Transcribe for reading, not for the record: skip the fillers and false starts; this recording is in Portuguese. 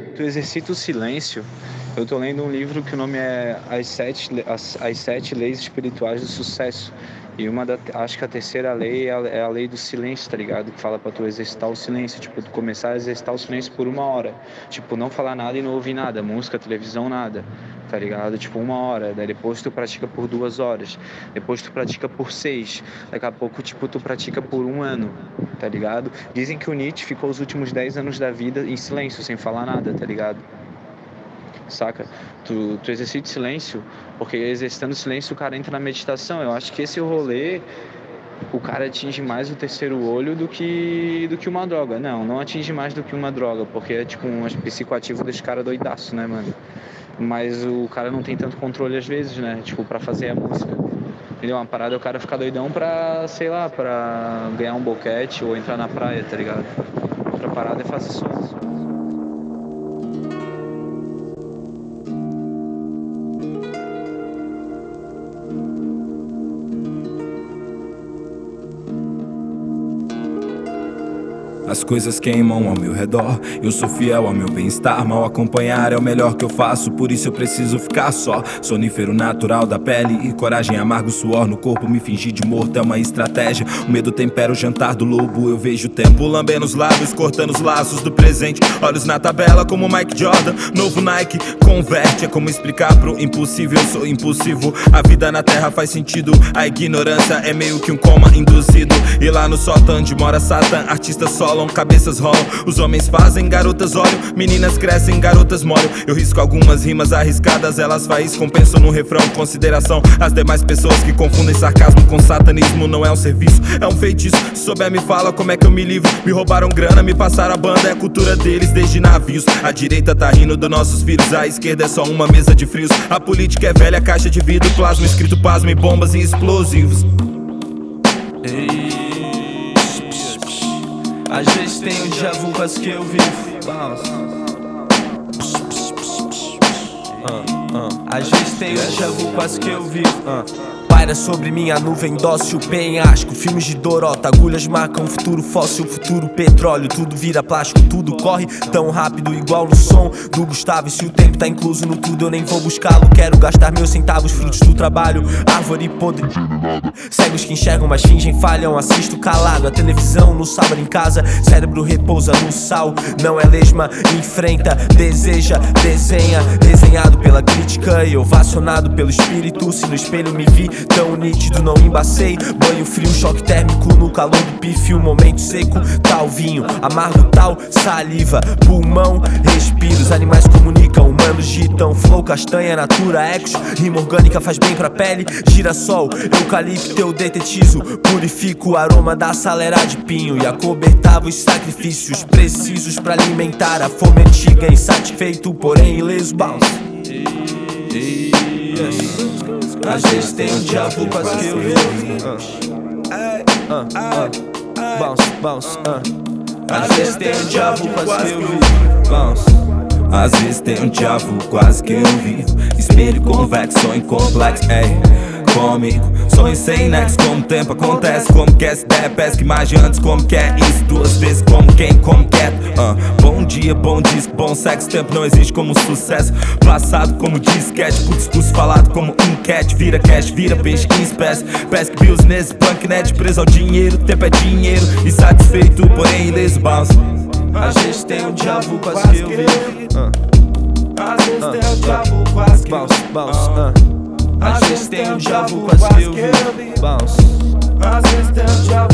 tu exercita o silêncio. Eu tô lendo um livro que o nome é As Sete Leis Espirituais do Sucesso. E acho que a terceira lei é a lei do silêncio, tá ligado? Que fala pra tu exercitar o silêncio, tipo, tu começar a exercitar o silêncio por 1 hora. Tipo, não falar nada e não ouvir nada, música, televisão, nada, tá ligado? Tipo, 1 hora, daí depois tu pratica por 2 horas, depois tu pratica por 6, daqui a pouco, tipo, tu pratica por 1 ano, tá ligado? Dizem que o Nietzsche ficou os últimos 10 anos da vida em silêncio, sem falar nada, tá ligado? Saca? Tu exercita o silêncio, porque exercitando o silêncio o cara entra na meditação. Eu acho que esse rolê, o cara atinge mais o terceiro olho do que uma droga. Não atinge mais do que uma droga, porque é tipo um psicoativo desse cara doidaço, né, mano? Mas o cara não tem tanto controle às vezes, né? Tipo, pra fazer a música. Entendeu? Uma parada é o cara ficar doidão pra, sei lá, pra ganhar um boquete ou entrar na praia, tá ligado? Outra parada é fazer som. As coisas queimam ao meu redor, eu sou fiel ao meu bem-estar. Mal acompanhar é o melhor que eu faço, por isso eu preciso ficar só. Sonífero natural da pele e coragem amarga o suor no corpo. Me fingir de morto é uma estratégia, o medo tempera o jantar do lobo. Eu vejo o tempo lambendo os lábios, cortando os laços do presente. Olhos na tabela como Mike Jordan, novo Nike converte. É como explicar pro impossível, eu sou impulsivo. A vida na terra faz sentido, a ignorância é meio que um coma induzido. E lá no sótão onde mora Satan, artistas solam, cabeças rolam, os homens fazem, garotas olham, meninas crescem, garotas molham. Eu risco algumas rimas arriscadas, elas faíscam, pensam no refrão, consideração às demais pessoas que confundem sarcasmo com satanismo. Não é um serviço, é um feitiço. Se souber me fala como é que eu me livro. Me roubaram grana, me passaram a banda, é a cultura deles desde navios. A direita tá rindo dos nossos filhos, a esquerda é só uma mesa de frios. A política é velha, caixa de vidro, plasma escrito pasmo e bombas e explosivos. Às vezes tenho déjà vu com as que eu vivo. Às vezes tenho déjà vu com as que eu vivo. Paira sobre minha nuvem dócil, penhasco. Filmes de Dorota, agulhas marcam futuro fóssil, futuro petróleo. Tudo vira plástico, tudo corre tão rápido, igual no som do Gustavo. E se o tempo tá incluso no tudo, eu nem vou buscá-lo. Quero gastar meus centavos, frutos do trabalho. Árvore podre, cegos que enxergam mas fingem falham. Assisto calado a televisão no sábado em casa. Cérebro repousa no sal, não é lesma. Enfrenta, deseja, desenha. Desenhado pela crítica e ovacionado pelo espírito. Se no espelho me vi tão nítido, não embacei. Banho frio, choque térmico no calor do pife. Um momento seco, tal vinho, amargo tal saliva. Pulmão, respiro, os animais comunicam, humanos ditam. Flow, castanha, natura, ecos. Rima orgânica faz bem pra pele. Girassol, eucalipto, eu detetizo. Purifico o aroma da salera de pinho. E acobertava os sacrifícios precisos pra alimentar a fome antiga. Insatisfeito, porém ileso, bounce. Às vezes tenho déjà vu com as que eu vivo. Bounce, bounce, Às vezes tenho déjà vu com as que eu vivo. Bounce. Às vezes tenho déjà vu, quase que eu vivo. Espelho convexo, sonho complexo, comigo, sonho sem nexo. Como o tempo acontece, como que essa ideia pesca. Imagem antes como que é isso, 2 vezes como quem, como quieto. Bom dia, bom disco, bom sexo. Tempo não existe como sucesso. Passado como disquete, com discurso falado como enquete. Vira cash, vira peixe em espécie. Pesca bills nesse punknet, preso ao dinheiro. Tempo é dinheiro, insatisfeito, porém ileso, bounce. Às vezes tenho déjà vu com as que eu vivo. Às vezes tenho déjà vu com as que eu vivo. Às vezes tenho déjà vu com as que eu vivo. Às vezes tenho déjà vu.